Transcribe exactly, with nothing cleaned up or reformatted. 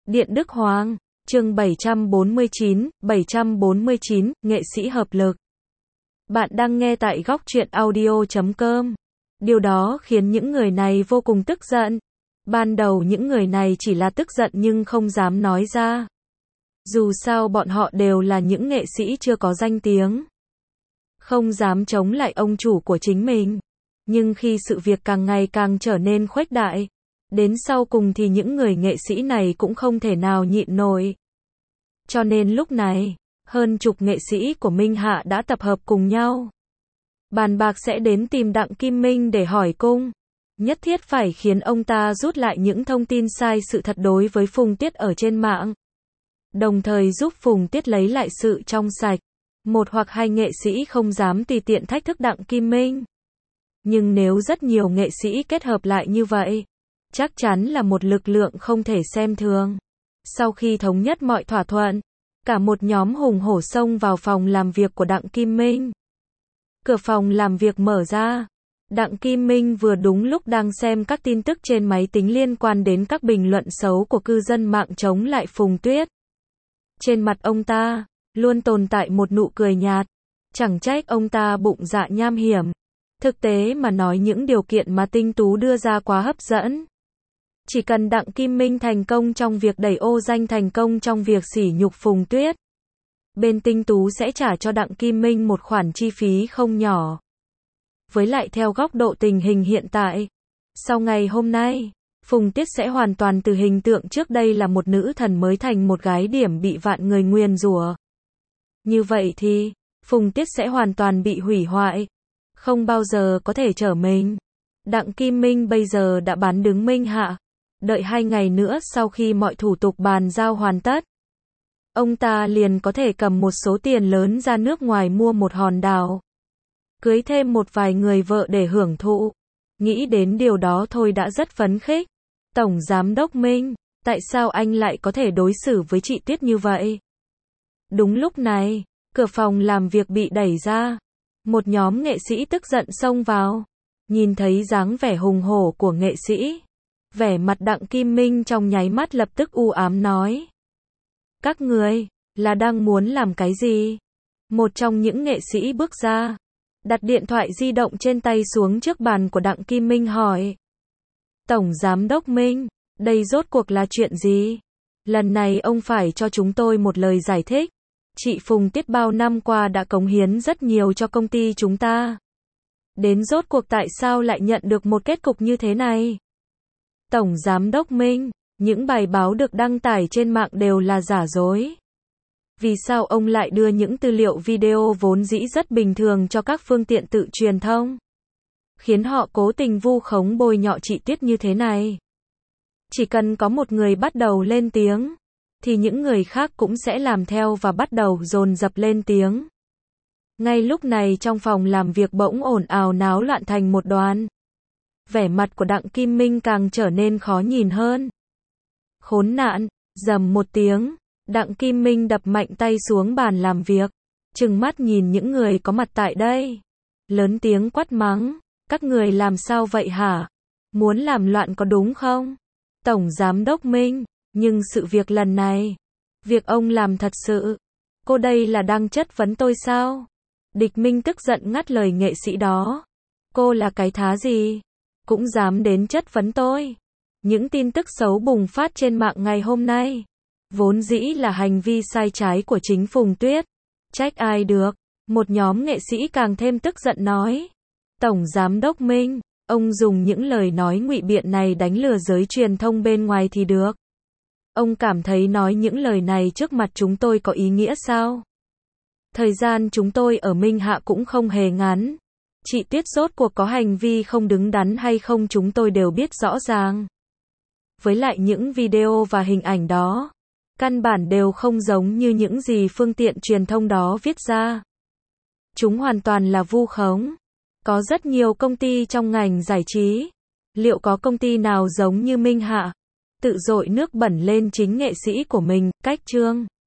Điện Đức Hoàng, chương bảy trăm bốn mươi chín, bảy trăm bốn mươi chín, nghệ sĩ hợp lực. Bạn đang nghe tại góc truyện audio chấm com. Điều đó khiến những người này vô cùng tức giận. Ban đầu những người này chỉ là tức giận nhưng không dám nói ra. Dù sao bọn họ đều là những nghệ sĩ chưa có danh tiếng. Không dám chống lại ông chủ của chính mình. Nhưng khi sự việc càng ngày càng trở nên khuếch đại, đến sau cùng thì những người nghệ sĩ này cũng không thể nào nhịn nổi. Cho nên lúc này, hơn chục nghệ sĩ của Minh Hạ đã tập hợp cùng nhau. Bàn bạc sẽ đến tìm Đặng Kim Minh để hỏi cung. Nhất thiết phải khiến ông ta rút lại những thông tin sai sự thật đối với Phùng Tiết ở trên mạng. Đồng thời giúp Phùng Tiết lấy lại sự trong sạch. Một hoặc hai nghệ sĩ không dám tùy tiện thách thức Đặng Kim Minh. Nhưng nếu rất nhiều nghệ sĩ kết hợp lại như vậy, chắc chắn là một lực lượng không thể xem thường. Sau khi thống nhất mọi thỏa thuận, cả một nhóm hùng hổ xông vào phòng làm việc của Đặng Kim Minh. Cửa phòng làm việc mở ra. Đặng Kim Minh vừa đúng lúc đang xem các tin tức trên máy tính liên quan đến các bình luận xấu của cư dân mạng chống lại Phùng Tuyết. Trên mặt ông ta, luôn tồn tại một nụ cười nhạt. Chẳng trách ông ta bụng dạ nham hiểm. Thực tế mà nói những điều kiện mà Tinh Tú đưa ra quá hấp dẫn. Chỉ cần Đặng Kim Minh thành công trong việc đẩy ô danh thành công trong việc sỉ nhục Phùng Tuyết, bên Tinh Tú sẽ trả cho Đặng Kim Minh một khoản chi phí không nhỏ. Với lại theo góc độ tình hình hiện tại, sau ngày hôm nay, Phùng Tuyết sẽ hoàn toàn từ hình tượng trước đây là một nữ thần mới thành một gái điểm bị vạn người nguyền rủa. Như vậy thì, Phùng Tuyết sẽ hoàn toàn bị hủy hoại, không bao giờ có thể trở mình. Đặng Kim Minh bây giờ đã bán đứng Minh Hạ. Đợi hai ngày nữa sau khi mọi thủ tục bàn giao hoàn tất, ông ta liền có thể cầm một số tiền lớn ra nước ngoài mua một hòn đảo. Cưới thêm một vài người vợ để hưởng thụ. Nghĩ đến điều đó thôi đã rất phấn khích. Tổng Giám đốc Minh, tại sao anh lại có thể đối xử với chị Tuyết như vậy? Đúng lúc này, cửa phòng làm việc bị đẩy ra. Một nhóm nghệ sĩ tức giận xông vào. Nhìn thấy dáng vẻ hùng hổ của nghệ sĩ, vẻ mặt Đặng Kim Minh trong nháy mắt lập tức u ám nói. Các người, là đang muốn làm cái gì? Một trong những nghệ sĩ bước ra, đặt điện thoại di động trên tay xuống trước bàn của Đặng Kim Minh hỏi. Tổng Giám đốc Minh, đây rốt cuộc là chuyện gì? Lần này ông phải cho chúng tôi một lời giải thích. Chị Phùng Tiết bao năm qua đã cống hiến rất nhiều cho công ty chúng ta. Đến rốt cuộc tại sao lại nhận được một kết cục như thế này? Tổng Giám đốc Minh, những bài báo được đăng tải trên mạng đều là giả dối. Vì sao ông lại đưa những tư liệu video vốn dĩ rất bình thường cho các phương tiện tự truyền thông? Khiến họ cố tình vu khống bôi nhọ chị Tuyết như thế này. Chỉ cần có một người bắt đầu lên tiếng, thì những người khác cũng sẽ làm theo và bắt đầu dồn dập lên tiếng. Ngay lúc này trong phòng làm việc bỗng ồn ào náo loạn thành một đoàn. Vẻ mặt của Đặng Kim Minh càng trở nên khó nhìn hơn. Khốn nạn, rầm một tiếng, Đặng Kim Minh đập mạnh tay xuống bàn làm việc, trừng mắt nhìn những người có mặt tại đây. Lớn tiếng quát mắng, các người làm sao vậy hả? Muốn làm loạn có đúng không? Tổng Giám đốc Minh, nhưng sự việc lần này, việc ông làm thật sự, cô đây là đang chất vấn tôi sao? Địch Minh tức giận ngắt lời nghệ sĩ đó. Cô là cái thá gì? Cũng dám đến chất vấn tôi. Những tin tức xấu bùng phát trên mạng ngày hôm nay, vốn dĩ là hành vi sai trái của chính Phùng Tuyết. Trách ai được? Một nhóm nghệ sĩ càng thêm tức giận nói. Tổng Giám đốc Minh, ông dùng những lời nói ngụy biện này đánh lừa giới truyền thông bên ngoài thì được. Ông cảm thấy nói những lời này trước mặt chúng tôi có ý nghĩa sao? Thời gian chúng tôi ở Minh Hạ cũng không hề ngắn. Chị Tuyết rốt cuộc có hành vi không đứng đắn hay không chúng tôi đều biết rõ ràng. Với lại những video và hình ảnh đó, căn bản đều không giống như những gì phương tiện truyền thông đó viết ra. Chúng hoàn toàn là vu khống. Có rất nhiều công ty trong ngành giải trí. Liệu có công ty nào giống như Minh Hạ? Tự dội nước bẩn lên chính nghệ sĩ của mình, cách chương.